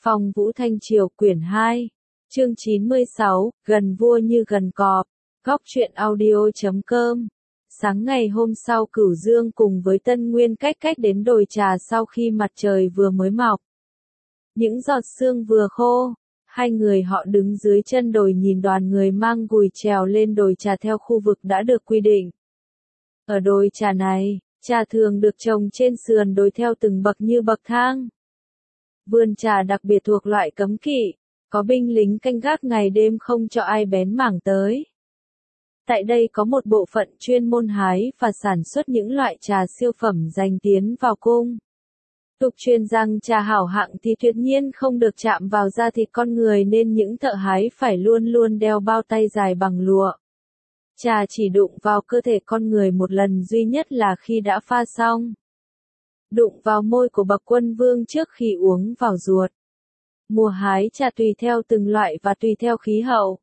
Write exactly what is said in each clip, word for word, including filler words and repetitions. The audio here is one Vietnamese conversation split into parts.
Phong Vũ Thanh Triều quyển hai, chương chín mươi sáu, gần vua như gần cọp, góc truyện audio chấm com. Sáng ngày hôm sau Cửu Dương cùng với Tân Nguyên cách cách đến đồi trà sau khi mặt trời vừa mới mọc. Những giọt sương vừa khô, hai người họ đứng dưới chân đồi nhìn đoàn người mang gùi trèo lên đồi trà theo khu vực đã được quy định. Ở đồi trà này, trà thường được trồng trên sườn đồi theo từng bậc như bậc thang. Vườn trà đặc biệt thuộc loại cấm kỵ, có binh lính canh gác ngày đêm không cho ai bén mảng tới. Tại đây có một bộ phận chuyên môn hái và sản xuất những loại trà siêu phẩm dành tiến vào cung. Tục truyền rằng trà hảo hạng thì tuyệt nhiên không được chạm vào da thịt con người nên những thợ hái phải luôn luôn đeo bao tay dài bằng lụa. Trà chỉ đụng vào cơ thể con người một lần duy nhất là khi đã pha xong. Đụng vào môi của bậc quân vương trước khi uống vào ruột. Mùa hái trà tùy theo từng loại và tùy theo khí hậu.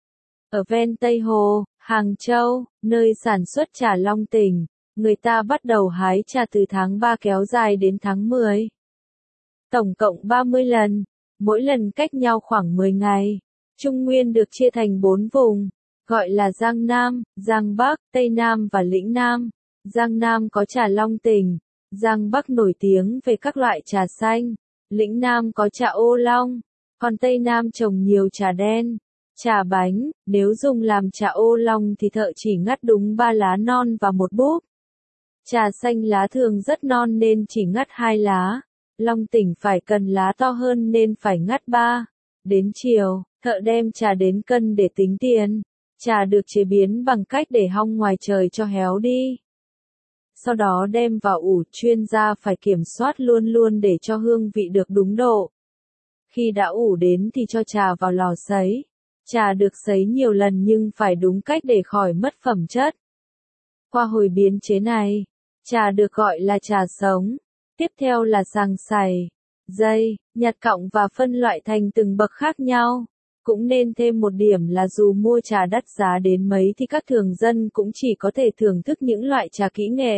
Ở ven Tây Hồ, Hàng Châu, nơi sản xuất trà Long Tỉnh, người ta bắt đầu hái trà từ tháng ba kéo dài đến tháng mười. Tổng cộng ba mươi lần, mỗi lần cách nhau khoảng mười ngày. Trung Nguyên được chia thành bốn vùng, gọi là Giang Nam, Giang Bắc, Tây Nam và Lĩnh Nam. Giang Nam có trà Long Tỉnh, Giang Bắc nổi tiếng về các loại trà xanh, Lĩnh Nam có trà ô long, còn Tây Nam trồng nhiều trà đen, trà bánh. Nếu dùng làm trà ô long thì thợ chỉ ngắt đúng ba lá non và một búp. Trà xanh lá thường rất non nên chỉ ngắt hai lá, Long Tỉnh phải cần lá to hơn nên phải ngắt ba. Đến chiều, thợ đem trà đến cân để tính tiền. Trà được chế biến bằng cách để hong ngoài trời cho héo đi. Sau đó đem vào ủ, chuyên gia phải kiểm soát luôn luôn để cho hương vị được đúng độ. Khi đã ủ đến thì cho trà vào lò sấy. Trà được sấy nhiều lần nhưng phải đúng cách để khỏi mất phẩm chất. Qua hồi biến chế này, trà được gọi là trà sống. Tiếp theo là sàng sày, dây, nhặt cọng và phân loại thành từng bậc khác nhau. Cũng nên thêm một điểm là dù mua trà đắt giá đến mấy thì các thường dân cũng chỉ có thể thưởng thức những loại trà kỹ nghệ.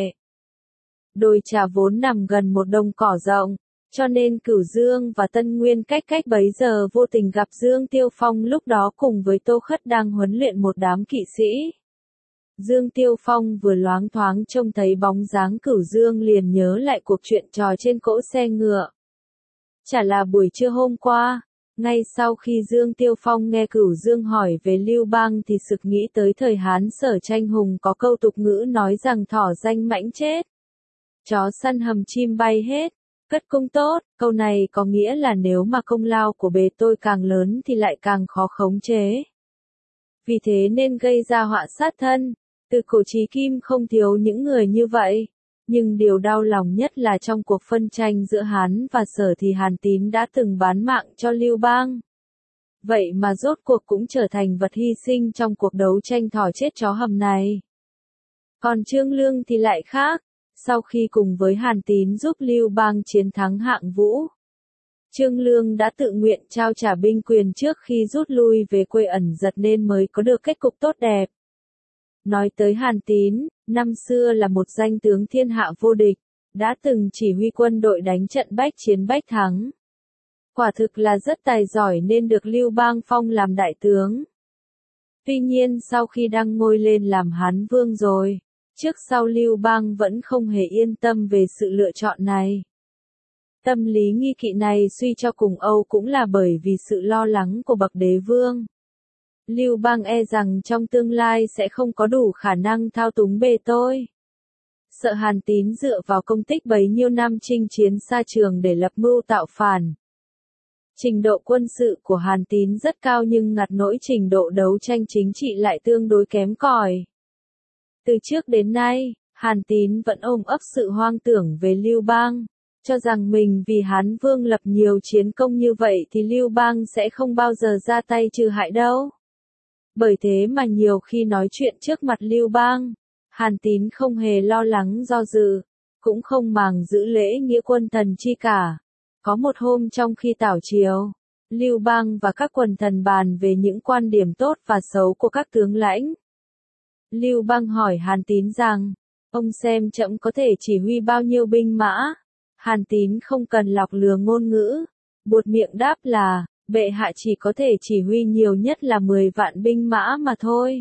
Đồi trà vốn nằm gần một đồng cỏ rộng, cho nên Cửu Dương và Tân Nguyên cách cách bấy giờ vô tình gặp Dương Tiêu Phong lúc đó cùng với Tô Khất đang huấn luyện một đám kỵ sĩ. Dương Tiêu Phong vừa loáng thoáng trông thấy bóng dáng Cửu Dương liền nhớ lại cuộc chuyện trò trên cỗ xe ngựa. Chả là buổi trưa hôm qua. Ngay sau khi Dương Tiêu Phong nghe Cửu Dương hỏi về Lưu Bang thì sực nghĩ tới thời Hán Sở Tranh Hùng có câu tục ngữ nói rằng thỏ danh mãnh chết, chó săn hầm chim bay hết, cất công tốt. Câu này có nghĩa là nếu mà công lao của bề tôi càng lớn thì lại càng khó khống chế. Vì thế nên gây ra họa sát thân. Từ cổ chí kim không thiếu những người như vậy. Nhưng điều đau lòng nhất là trong cuộc phân tranh giữa Hán và Sở thì Hàn Tín đã từng bán mạng cho Lưu Bang. Vậy mà rốt cuộc cũng trở thành vật hy sinh trong cuộc đấu tranh thỏ chết chó hầm này. Còn Trương Lương thì lại khác. Sau khi cùng với Hàn Tín giúp Lưu Bang chiến thắng Hạng Vũ, Trương Lương đã tự nguyện trao trả binh quyền trước khi rút lui về quê ẩn giật nên mới có được kết cục tốt đẹp. Nói tới Hàn Tín, năm xưa là một danh tướng thiên hạ vô địch, đã từng chỉ huy quân đội đánh trận bách chiến bách thắng. Quả thực là rất tài giỏi nên được Lưu Bang phong làm đại tướng. Tuy nhiên sau khi đăng ngôi lên làm Hán Vương rồi, trước sau Lưu Bang vẫn không hề yên tâm về sự lựa chọn này. Tâm lý nghi kỵ này suy cho cùng Âu cũng là bởi vì sự lo lắng của bậc đế vương. Lưu Bang e rằng trong tương lai sẽ không có đủ khả năng thao túng bề tôi. Sợ Hàn Tín dựa vào công tích bấy nhiêu năm chinh chiến xa trường để lập mưu tạo phản. Trình độ quân sự của Hàn Tín rất cao nhưng ngặt nỗi trình độ đấu tranh chính trị lại tương đối kém cỏi. Từ trước đến nay, Hàn Tín vẫn ôm ấp sự hoang tưởng về Lưu Bang, cho rằng mình vì Hán Vương lập nhiều chiến công như vậy thì Lưu Bang sẽ không bao giờ ra tay trừ hại đâu. Bởi thế mà nhiều khi nói chuyện trước mặt Lưu Bang, Hàn Tín không hề lo lắng do dự, cũng không màng giữ lễ nghĩa quân thần chi cả. Có một hôm trong khi tảo triều, Lưu Bang và các quần thần bàn về những quan điểm tốt và xấu của các tướng lãnh. Lưu Bang hỏi Hàn Tín rằng, ông xem trẫm có thể chỉ huy bao nhiêu binh mã? Hàn Tín không cần lọc lừa ngôn ngữ, buột miệng đáp là, bệ hạ chỉ có thể chỉ huy nhiều nhất là mười vạn binh mã mà thôi.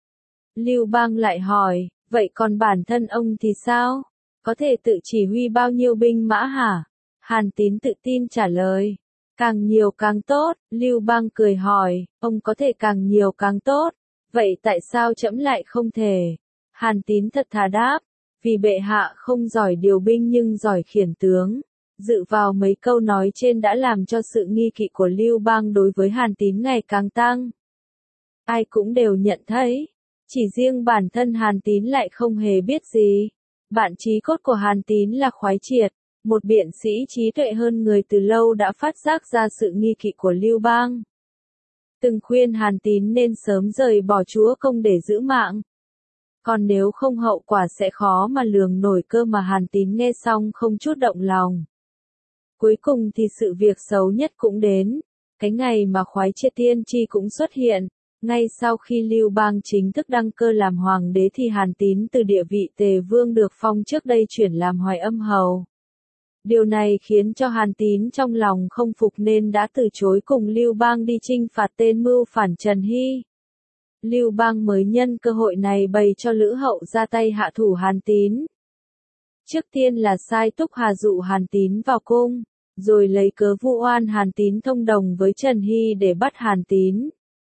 Lưu Bang lại hỏi, vậy còn bản thân ông thì sao? Có thể tự chỉ huy bao nhiêu binh mã hả? Hàn Tín tự tin trả lời, càng nhiều càng tốt. Lưu Bang cười hỏi, ông có thể càng nhiều càng tốt, vậy tại sao trẫm lại không thể? Hàn Tín thật thà đáp, vì bệ hạ không giỏi điều binh nhưng giỏi khiển tướng. Dự vào mấy câu nói trên đã làm cho sự nghi kỵ của Lưu Bang đối với Hàn Tín ngày càng tăng. Ai cũng đều nhận thấy, chỉ riêng bản thân Hàn Tín lại không hề biết gì. Bạn chí cốt của Hàn Tín là Khoái Triệt, một biện sĩ trí tuệ hơn người từ lâu đã phát giác ra sự nghi kỵ của Lưu Bang. Từng khuyên Hàn Tín nên sớm rời bỏ chúa công để giữ mạng. Còn nếu không hậu quả sẽ khó mà lường nổi, cơ mà Hàn Tín nghe xong không chút động lòng. Cuối cùng thì sự việc xấu nhất cũng đến, cái ngày mà Khoái Triệt tiên tri cũng xuất hiện. Ngay sau khi Lưu Bang chính thức đăng cơ làm hoàng đế thì Hàn Tín từ địa vị Tề Vương được phong trước đây chuyển làm Hoài Âm Hầu. Điều này khiến cho Hàn Tín trong lòng không phục nên đã từ chối cùng Lưu Bang đi chinh phạt tên mưu phản Trần Hy. Lưu Bang mới nhân cơ hội này bày cho Lữ Hậu ra tay hạ thủ Hàn Tín. Trước tiên là sai Túc Hà dụ Hàn Tín vào cung, rồi lấy cớ vu oan Hàn Tín thông đồng với Trần Hy để bắt Hàn Tín.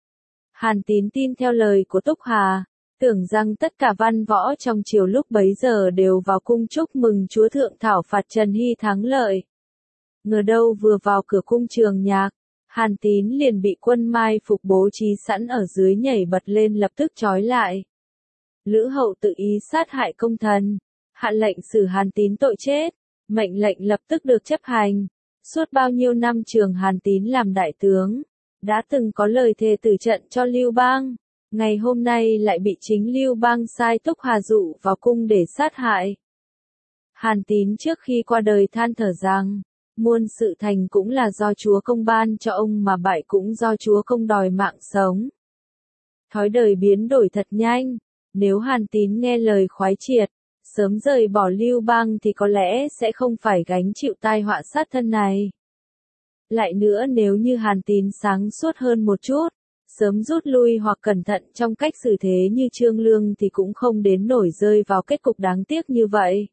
Hàn Tín tin theo lời của Túc Hà, tưởng rằng tất cả văn võ trong triều lúc bấy giờ đều vào cung chúc mừng chúa thượng thảo phạt Trần Hy thắng lợi. Ngờ đâu vừa vào cửa cung Trường Nhạc, Hàn Tín liền bị quân mai phục bố trí sẵn ở dưới nhảy bật lên lập tức trói lại. Lữ Hậu tự ý sát hại công thần, hạ lệnh xử Hàn Tín tội chết, mệnh lệnh lập tức được chấp hành. Suốt bao nhiêu năm Trường Hàn Tín làm đại tướng, đã từng có lời thề tử trận cho Lưu Bang, ngày hôm nay lại bị chính Lưu Bang sai Túc Hà dụ vào cung để sát hại. Hàn Tín trước khi qua đời than thở rằng, muôn sự thành cũng là do chúa công ban cho ông mà bại cũng do chúa công đòi mạng sống. Thói đời biến đổi thật nhanh, nếu Hàn Tín nghe lời Khoái Triệt, sớm rời bỏ Lưu Bang thì có lẽ sẽ không phải gánh chịu tai họa sát thân này. Lại nữa nếu như Hàn Tín sáng suốt hơn một chút, sớm rút lui hoặc cẩn thận trong cách xử thế như Trương Lương thì cũng không đến nổi rơi vào kết cục đáng tiếc như vậy.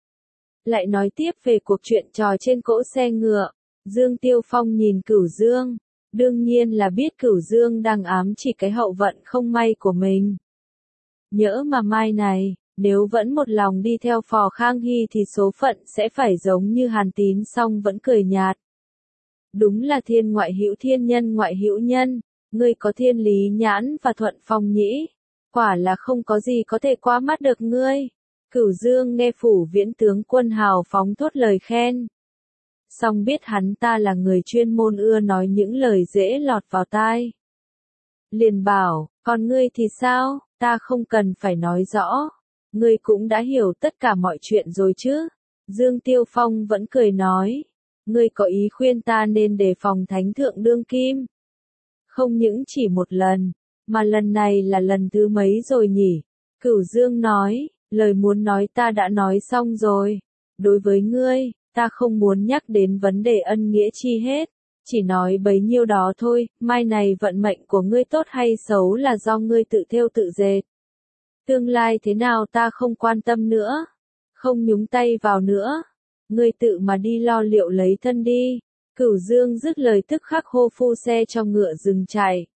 Lại nói tiếp về cuộc chuyện trò trên cỗ xe ngựa, Dương Tiêu Phong nhìn Cửu Dương, đương nhiên là biết Cửu Dương đang ám chỉ cái hậu vận không may của mình. Nhỡ mà mai này, nếu vẫn một lòng đi theo Phò Khang Hy thì số phận sẽ phải giống như Hàn Tín, song vẫn cười nhạt. Đúng là thiên ngoại hữu thiên, nhân ngoại hữu nhân, ngươi có thiên lý nhãn và thuận phong nhĩ, quả là không có gì có thể qua mắt được ngươi. Cửu Dương nghe Phủ Viễn tướng quân hào phóng thốt lời khen. Song biết hắn ta là người chuyên môn ưa nói những lời dễ lọt vào tai. Liền bảo, còn ngươi thì sao, ta không cần phải nói rõ. Ngươi cũng đã hiểu tất cả mọi chuyện rồi chứ. Dương Tiêu Phong vẫn cười nói. Ngươi có ý khuyên ta nên đề phòng Thánh Thượng Đương Kim. Không những chỉ một lần, mà lần này là lần thứ mấy rồi nhỉ? Cửu Dương nói, lời muốn nói ta đã nói xong rồi. Đối với ngươi, ta không muốn nhắc đến vấn đề ân nghĩa chi hết. Chỉ nói bấy nhiêu đó thôi, mai này vận mệnh của ngươi tốt hay xấu là do ngươi tự thêu tự dệt. Tương lai thế nào ta không quan tâm nữa. Không nhúng tay vào nữa. Ngươi tự mà đi lo liệu lấy thân đi. Cửu Dương dứt lời tức khắc hô phu xe cho ngựa dừng chạy.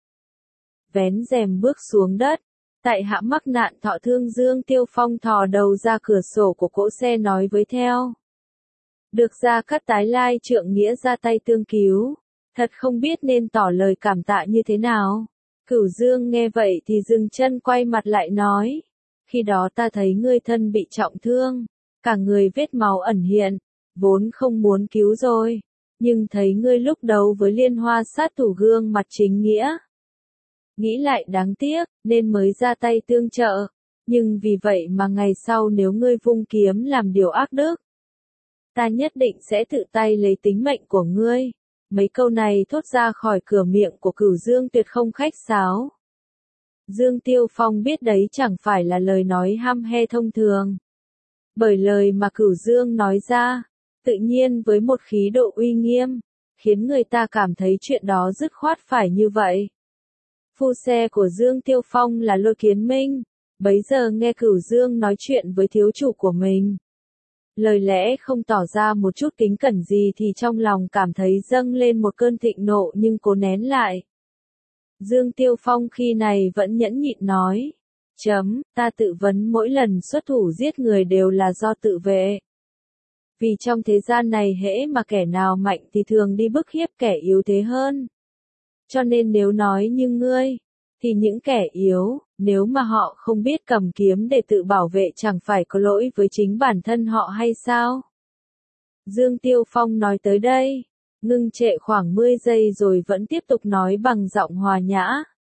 Vén rèm bước xuống đất. Tại hạ mắc nạn thọ thương. Dương Tiêu Phong thò đầu ra cửa sổ của cỗ xe nói với theo. Được Gia Cát tái lai trượng nghĩa ra tay tương cứu. Thật không biết nên tỏ lời cảm tạ như thế nào. Cửu Dương nghe vậy thì dừng chân quay mặt lại nói. Khi đó ta thấy ngươi thân bị trọng thương. Cả người vết máu ẩn hiện. Vốn không muốn cứu rồi. Nhưng thấy ngươi lúc đầu với liên hoa sát thủ gương mặt chính nghĩa. Nghĩ lại đáng tiếc, nên mới ra tay tương trợ. Nhưng vì vậy mà ngày sau nếu ngươi vung kiếm làm điều ác đức, ta nhất định sẽ tự tay lấy tính mệnh của ngươi. Mấy câu này thốt ra khỏi cửa miệng của Cửu Dương tuyệt không khách sáo. Dương Tiêu Phong biết đấy chẳng phải là lời nói hăm he thông thường. Bởi lời mà Cửu Dương nói ra, tự nhiên với một khí độ uy nghiêm, khiến người ta cảm thấy chuyện đó dứt khoát phải như vậy. Phu xe của Dương Tiêu Phong là Lôi Kiến Minh, bấy giờ nghe Cửu Dương nói chuyện với thiếu chủ của mình. Lời lẽ không tỏ ra một chút kính cẩn gì thì trong lòng cảm thấy dâng lên một cơn thịnh nộ nhưng cố nén lại. Dương Tiêu Phong khi này vẫn nhẫn nhịn nói. Chấm, ta tự vấn mỗi lần xuất thủ giết người đều là do tự vệ. Vì trong thế gian này hễ mà kẻ nào mạnh thì thường đi bức hiếp kẻ yếu thế hơn. Cho nên nếu nói như ngươi, thì những kẻ yếu, nếu mà họ không biết cầm kiếm để tự bảo vệ chẳng phải có lỗi với chính bản thân họ hay sao? Dương Tiêu Phong nói tới đây, ngưng trệ khoảng mười giây rồi vẫn tiếp tục nói bằng giọng hòa nhã.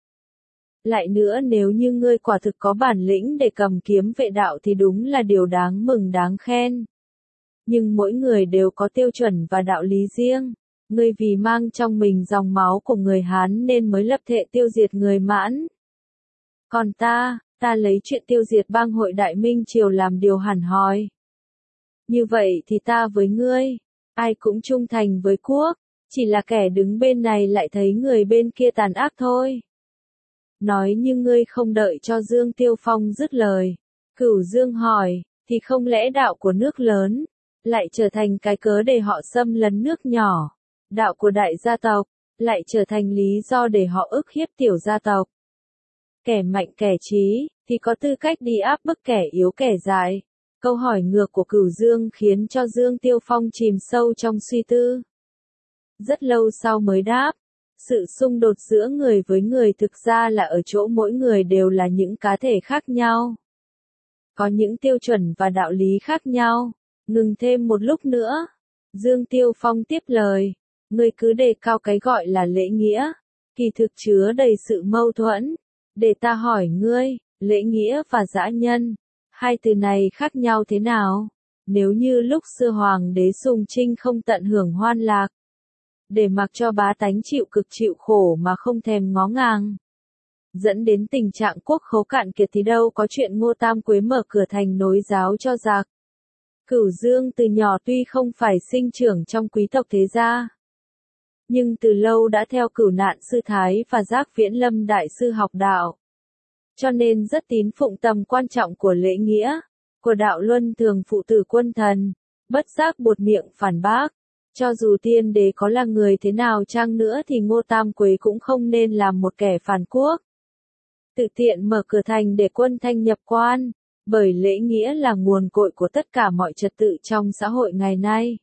Lại nữa nếu như ngươi quả thực có bản lĩnh để cầm kiếm vệ đạo thì đúng là điều đáng mừng đáng khen. Nhưng mỗi người đều có tiêu chuẩn và đạo lý riêng. Ngươi vì mang trong mình dòng máu của người Hán nên mới lập thệ tiêu diệt người Mãn. Còn ta, ta lấy chuyện tiêu diệt bang hội Đại Minh Triều làm điều hẳn hoi. Như vậy thì ta với ngươi, ai cũng trung thành với quốc, chỉ là kẻ đứng bên này lại thấy người bên kia tàn ác thôi. Nói như ngươi không đợi cho Dương Tiêu Phong dứt lời. Cửu Dương hỏi, thì không lẽ đạo của nước lớn, lại trở thành cái cớ để họ xâm lấn nước nhỏ. Đạo của đại gia tộc, lại trở thành lý do để họ ức hiếp tiểu gia tộc. Kẻ mạnh kẻ trí, thì có tư cách đi áp bức kẻ yếu kẻ dại. Câu hỏi ngược của Cửu Dương khiến cho Dương Tiêu Phong chìm sâu trong suy tư. Rất lâu sau mới đáp, sự xung đột giữa người với người thực ra là ở chỗ mỗi người đều là những cá thể khác nhau. Có những tiêu chuẩn và đạo lý khác nhau. Ngừng thêm một lúc nữa. Dương Tiêu Phong tiếp lời. Ngươi cứ đề cao cái gọi là lễ nghĩa, kỳ thực chứa đầy sự mâu thuẫn. Để ta hỏi ngươi, lễ nghĩa và dã nhân, hai từ này khác nhau thế nào? Nếu như lúc xưa hoàng đế Sùng Trinh không tận hưởng hoan lạc, để mặc cho bá tánh chịu cực chịu khổ mà không thèm ngó ngàng, dẫn đến tình trạng quốc khố cạn kiệt thì đâu có chuyện Ngô Tam Quế mở cửa thành nối giáo cho giặc. Cửu Dương từ nhỏ tuy không phải sinh trưởng trong quý tộc thế gia, nhưng từ lâu đã theo Cửu Nạn sư thái và Giác Viễn Lâm đại sư học đạo. Cho nên rất tín phụng tầm quan trọng của lễ nghĩa, của đạo luân thường phụ tử quân thần, bất giác buột miệng phản bác. Cho dù tiên đế có là người thế nào chăng nữa thì Ngô Tam Quế cũng không nên làm một kẻ phản quốc. Tự tiện mở cửa thành để quân thanh nhập quan, bởi lễ nghĩa là nguồn cội của tất cả mọi trật tự trong xã hội ngày nay.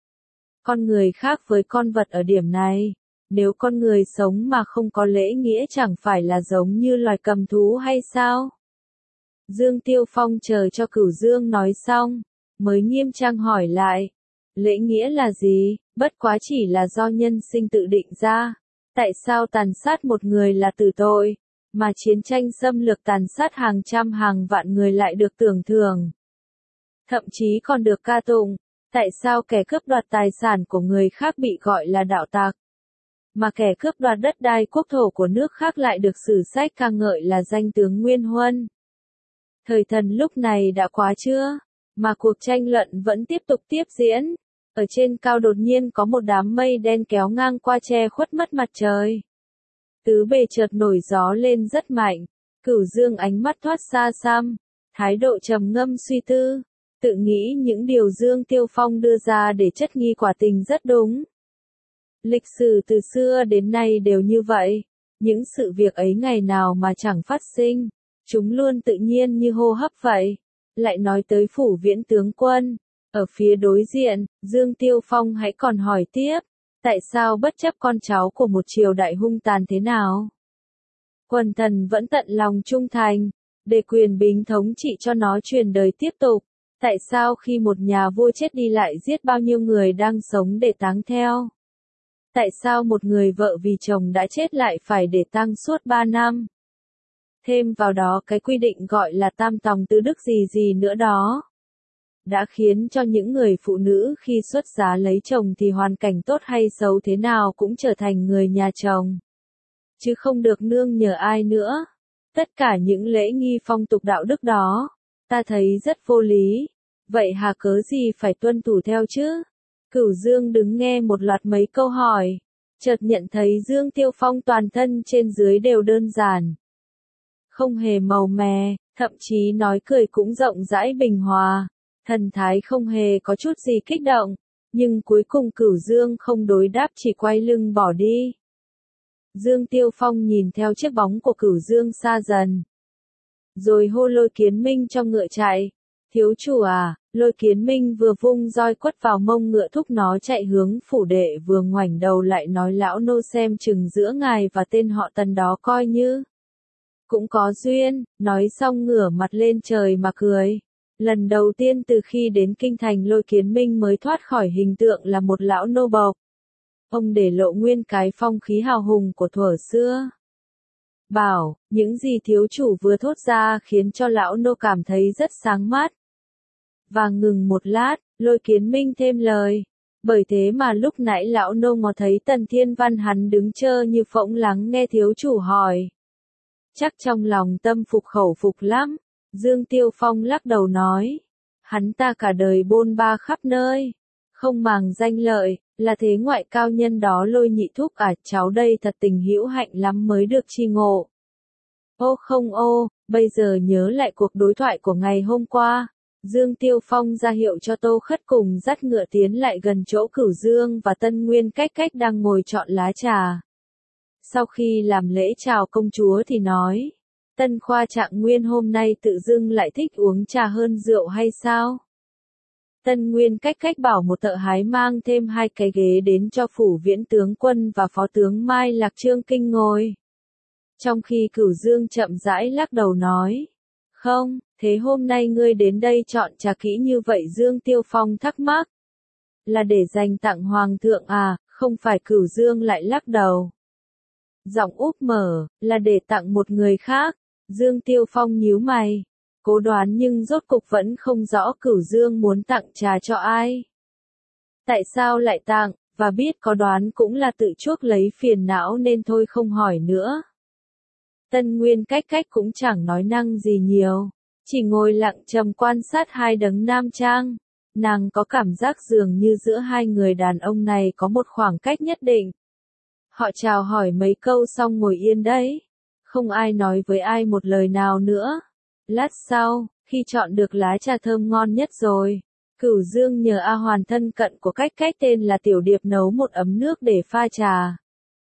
Con người khác với con vật ở điểm này, nếu con người sống mà không có lễ nghĩa chẳng phải là giống như loài cầm thú hay sao? Dương Tiêu Phong chờ cho Cửu Dương nói xong, mới nghiêm trang hỏi lại, lễ nghĩa là gì? Bất quá chỉ là do nhân sinh tự định ra. Tại sao tàn sát một người là tử tội, mà chiến tranh xâm lược tàn sát hàng trăm hàng vạn người lại được tưởng thưởng? Thậm chí còn được ca tụng. Tại sao kẻ cướp đoạt tài sản của người khác bị gọi là đạo tặc, mà kẻ cướp đoạt đất đai quốc thổ của nước khác lại được sử sách ca ngợi là danh tướng Nguyên Huân? Thời thần lúc này đã quá chưa, mà cuộc tranh luận vẫn tiếp tục tiếp diễn. Ở trên cao đột nhiên có một đám mây đen kéo ngang qua che khuất mất mặt trời. Tứ bề chợt nổi gió lên rất mạnh, Cửu Dương ánh mắt thoát xa xăm, thái độ trầm ngâm suy tư. Tự nghĩ những điều Dương Tiêu Phong đưa ra để chất nghi quả tình rất đúng. Lịch sử từ xưa đến nay đều như vậy, những sự việc ấy ngày nào mà chẳng phát sinh, chúng luôn tự nhiên như hô hấp vậy. Lại nói tới phủ Viễn tướng quân, ở phía đối diện, Dương Tiêu Phong hãy còn hỏi tiếp, tại sao bất chấp con cháu của một triều đại hung tàn thế nào, quần thần vẫn tận lòng trung thành, để quyền bính thống trị cho nó truyền đời tiếp tục. Tại sao khi một nhà vua chết đi lại giết bao nhiêu người đang sống để táng theo? Tại sao một người vợ vì chồng đã chết lại phải để tang suốt ba năm? Thêm vào đó cái quy định gọi là tam tòng tứ đức gì gì nữa đó, đã khiến cho những người phụ nữ khi xuất giá lấy chồng thì hoàn cảnh tốt hay xấu thế nào cũng trở thành người nhà chồng, chứ không được nương nhờ ai nữa. Tất cả những lễ nghi phong tục đạo đức đó, ta thấy rất vô lý. Vậy hà cớ gì phải tuân thủ theo chứ? Cửu Dương đứng nghe một loạt mấy câu hỏi, chợt nhận thấy Dương Tiêu Phong toàn thân trên dưới đều đơn giản, không hề màu mè, thậm chí nói cười cũng rộng rãi bình hòa, thần thái không hề có chút gì kích động, nhưng cuối cùng Cửu Dương không đối đáp chỉ quay lưng bỏ đi. Dương Tiêu Phong nhìn theo chiếc bóng của Cửu Dương xa dần, rồi hô Lôi Kiến Minh cho ngựa chạy. Thiếu chủ à, Lôi Kiến Minh vừa vung roi quất vào mông ngựa thúc nó chạy hướng phủ đệ, vừa ngoảnh đầu lại nói lão nô xem chừng giữa ngài và tên họ Tần đó coi như cũng có duyên, nói xong ngửa mặt lên trời mà cười. Lần đầu tiên từ khi đến kinh thành Lôi Kiến Minh mới thoát khỏi hình tượng là một lão nô bộc. Ông để lộ nguyên cái phong khí hào hùng của thuở xưa. Bảo, những gì thiếu chủ vừa thốt ra khiến cho lão nô cảm thấy rất sáng mắt. Và ngừng một lát, Lôi Kiến Minh thêm lời. Bởi thế mà lúc nãy lão nô ngó thấy Tần Thiên Văn hắn đứng chơ như phỗng lắng nghe thiếu chủ hỏi. Chắc trong lòng tâm phục khẩu phục lắm. Dương Tiêu Phong lắc đầu nói. Hắn ta cả đời bôn ba khắp nơi, không màng danh lợi, là thế ngoại cao nhân đó Lôi nhị thúc à, cháu đây thật tình hữu hạnh lắm mới được chi ngộ. Ô không ô, bây giờ nhớ lại cuộc đối thoại của ngày hôm qua. Dương Tiêu Phong ra hiệu cho Tô Khất cùng dắt ngựa tiến lại gần chỗ Cửu Dương và Tân Nguyên Cách Cách đang ngồi chọn lá trà. Sau khi làm lễ chào công chúa thì nói, Tân Khoa Trạng Nguyên hôm nay tự dưng lại thích uống trà hơn rượu hay sao? Tân Nguyên Cách Cách bảo một thợ hái mang thêm hai cái ghế đến cho phủ viễn tướng quân và phó tướng Mai Lạc Trương Kinh ngồi. Trong khi Cửu Dương chậm rãi lắc đầu nói, không, thế hôm nay ngươi đến đây chọn trà kỹ như vậy? Dương Tiêu Phong thắc mắc. Là để dành tặng Hoàng thượng à, không phải? Cửu Dương lại lắc đầu. Giọng úp mở, là để tặng một người khác. Dương Tiêu Phong nhíu mày, cố đoán nhưng rốt cục vẫn không rõ Cửu Dương muốn tặng trà cho ai. Tại sao lại tặng, và biết có đoán cũng là tự chuốc lấy phiền não nên thôi không hỏi nữa. Tân Nguyên Cách Cách cũng chẳng nói năng gì nhiều, chỉ ngồi lặng trầm quan sát hai đấng nam trang. Nàng có cảm giác dường như giữa hai người đàn ông này có một khoảng cách nhất định. Họ chào hỏi mấy câu xong ngồi yên đấy. Không ai nói với ai một lời nào nữa. Lát sau, khi chọn được lá trà thơm ngon nhất rồi, Cửu Dương nhờ A Hoàn thân cận của Cách Cách tên là Tiểu Điệp nấu một ấm nước để pha trà.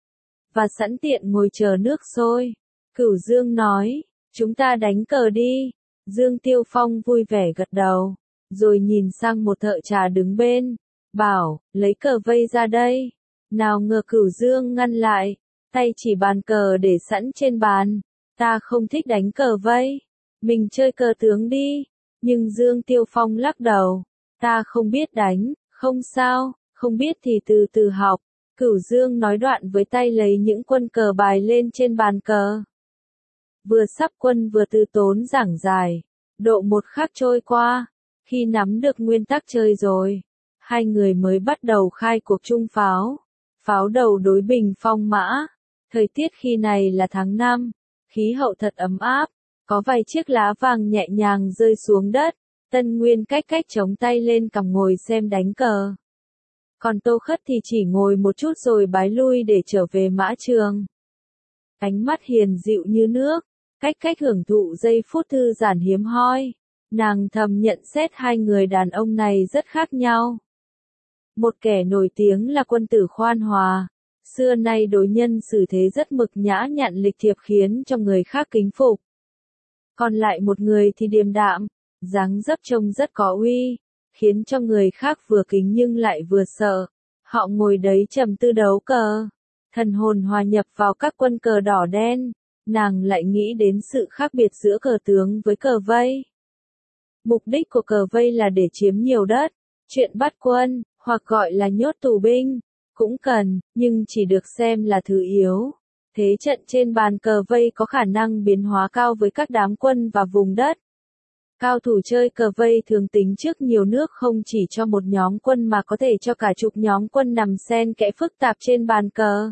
Và sẵn tiện ngồi chờ nước sôi. Cửu Dương nói, chúng ta đánh cờ đi. Dương Tiêu Phong vui vẻ gật đầu, rồi nhìn sang một thợ trà đứng bên, bảo, lấy cờ vây ra đây. Nào ngờ Cửu Dương ngăn lại, tay chỉ bàn cờ để sẵn trên bàn. Ta không thích đánh cờ vây, mình chơi cờ tướng đi. Nhưng Dương Tiêu Phong lắc đầu, ta không biết đánh. Không sao, không biết thì từ từ học. Cửu Dương nói đoạn với tay lấy những quân cờ bài lên trên bàn cờ. Vừa sắp quân vừa từ tốn giảng giải, độ một khắc trôi qua, khi nắm được nguyên tắc chơi rồi, hai người mới bắt đầu khai cuộc chung pháo. Pháo đầu đối bình phong mã. Thời tiết khi này là tháng năm, khí hậu thật ấm áp, có vài chiếc lá vàng nhẹ nhàng rơi xuống đất. Tân Nguyên Cách Cách chống tay lên cằm ngồi xem đánh cờ. Còn Tô Khất thì chỉ ngồi một chút rồi bái lui để trở về mã trường. Ánh mắt hiền dịu như nước, Cách Cách hưởng thụ giây phút thư giãn hiếm hoi. Nàng thầm nhận xét hai người đàn ông này rất khác nhau. Một kẻ nổi tiếng là quân tử khoan hòa, xưa nay đối nhân xử thế rất mực nhã nhặn lịch thiệp khiến cho người khác kính phục. Còn lại một người thì điềm đạm, dáng dấp trông rất có uy, khiến cho người khác vừa kính nhưng lại vừa sợ. Họ ngồi đấy trầm tư đấu cờ, thần hồn hòa nhập vào các quân cờ đỏ đen, nàng lại nghĩ đến sự khác biệt giữa cờ tướng với cờ vây. Mục đích của cờ vây là để chiếm nhiều đất, chuyện bắt quân, hoặc gọi là nhốt tù binh, cũng cần, nhưng chỉ được xem là thứ yếu. Thế trận trên bàn cờ vây có khả năng biến hóa cao với các đám quân và vùng đất. Cao thủ chơi cờ vây thường tính trước nhiều nước không chỉ cho một nhóm quân mà có thể cho cả chục nhóm quân nằm xen kẽ phức tạp trên bàn cờ.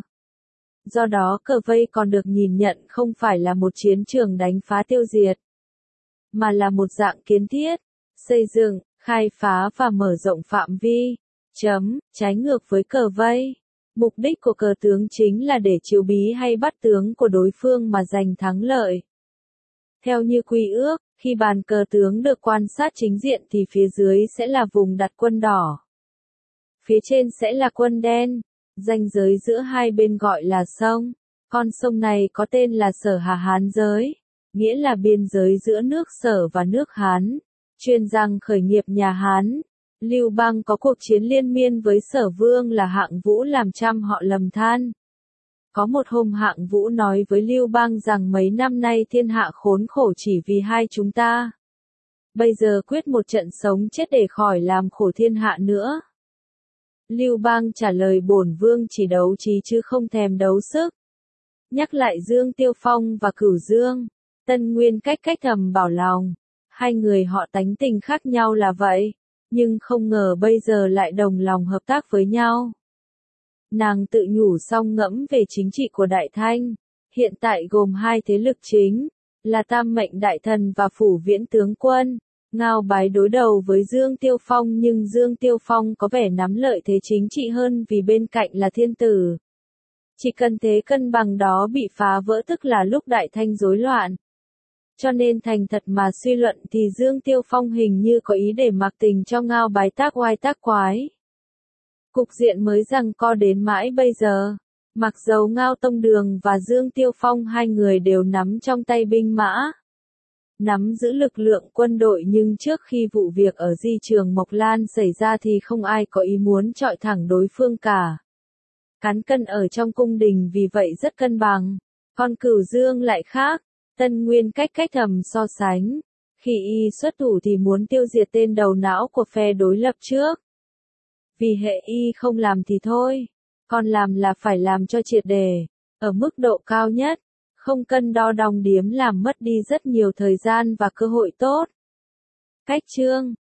Do đó cờ vây còn được nhìn nhận không phải là một chiến trường đánh phá tiêu diệt, mà là một dạng kiến thiết, xây dựng, khai phá và mở rộng phạm vi. Chấm, trái ngược với cờ vây. Mục đích của cờ tướng chính là để chiếu bí hay bắt tướng của đối phương mà giành thắng lợi. Theo như quy ước, khi bàn cờ tướng được quan sát chính diện thì phía dưới sẽ là vùng đặt quân đỏ. Phía trên sẽ là quân đen. Ranh giới giữa hai bên gọi là sông. Con sông này có tên là Sở Hà Hán giới, nghĩa là biên giới giữa nước Sở và nước Hán. Chuyên giang khởi nghiệp nhà Hán. Lưu Bang có cuộc chiến liên miên với Sở Vương là Hạng Vũ làm trăm họ lầm than. Có một hôm Hạng Vũ nói với Lưu Bang rằng mấy năm nay thiên hạ khốn khổ chỉ vì hai chúng ta. Bây giờ quyết một trận sống chết để khỏi làm khổ thiên hạ nữa. Lưu Bang trả lời bổn vương chỉ đấu trí chứ không thèm đấu sức. Nhắc lại Dương Tiêu Phong và Cửu Dương, Tân Nguyên cách cách thầm bảo lòng. Hai người họ tánh tình khác nhau là vậy, nhưng không ngờ bây giờ lại đồng lòng hợp tác với nhau. Nàng tự nhủ xong ngẫm về chính trị của Đại Thanh, hiện tại gồm hai thế lực chính, là Tam Mệnh Đại Thần và Phủ Viễn Tướng Quân. Ngao Bái đối đầu với Dương Tiêu Phong nhưng Dương Tiêu Phong có vẻ nắm lợi thế chính trị hơn vì bên cạnh là thiên tử. Chỉ cần thế cân bằng đó bị phá vỡ tức là lúc Đại Thanh rối loạn. Cho nên thành thật mà suy luận thì Dương Tiêu Phong hình như có ý để mặc tình cho Ngao Bái tác oai tác quái. Cục diện mới giằng co đến mãi bây giờ. Mặc dầu Ngao Tông Đường và Dương Tiêu Phong hai người đều nắm trong tay binh mã, nắm giữ lực lượng quân đội nhưng trước khi vụ việc ở di trường Mộc Lan xảy ra thì không ai có ý muốn chọi thẳng đối phương cả. Cán cân ở trong cung đình vì vậy rất cân bằng. Còn Cửu Dương lại khác. Tân Nguyên cách cách thầm so sánh. Khi y xuất thủ thì muốn tiêu diệt tên đầu não của phe đối lập trước. Vì hệ y không làm thì thôi. Còn làm là phải làm cho triệt để. Ở mức độ cao nhất. Không cân đo đong điếm làm mất đi rất nhiều thời gian và cơ hội tốt. Cách chương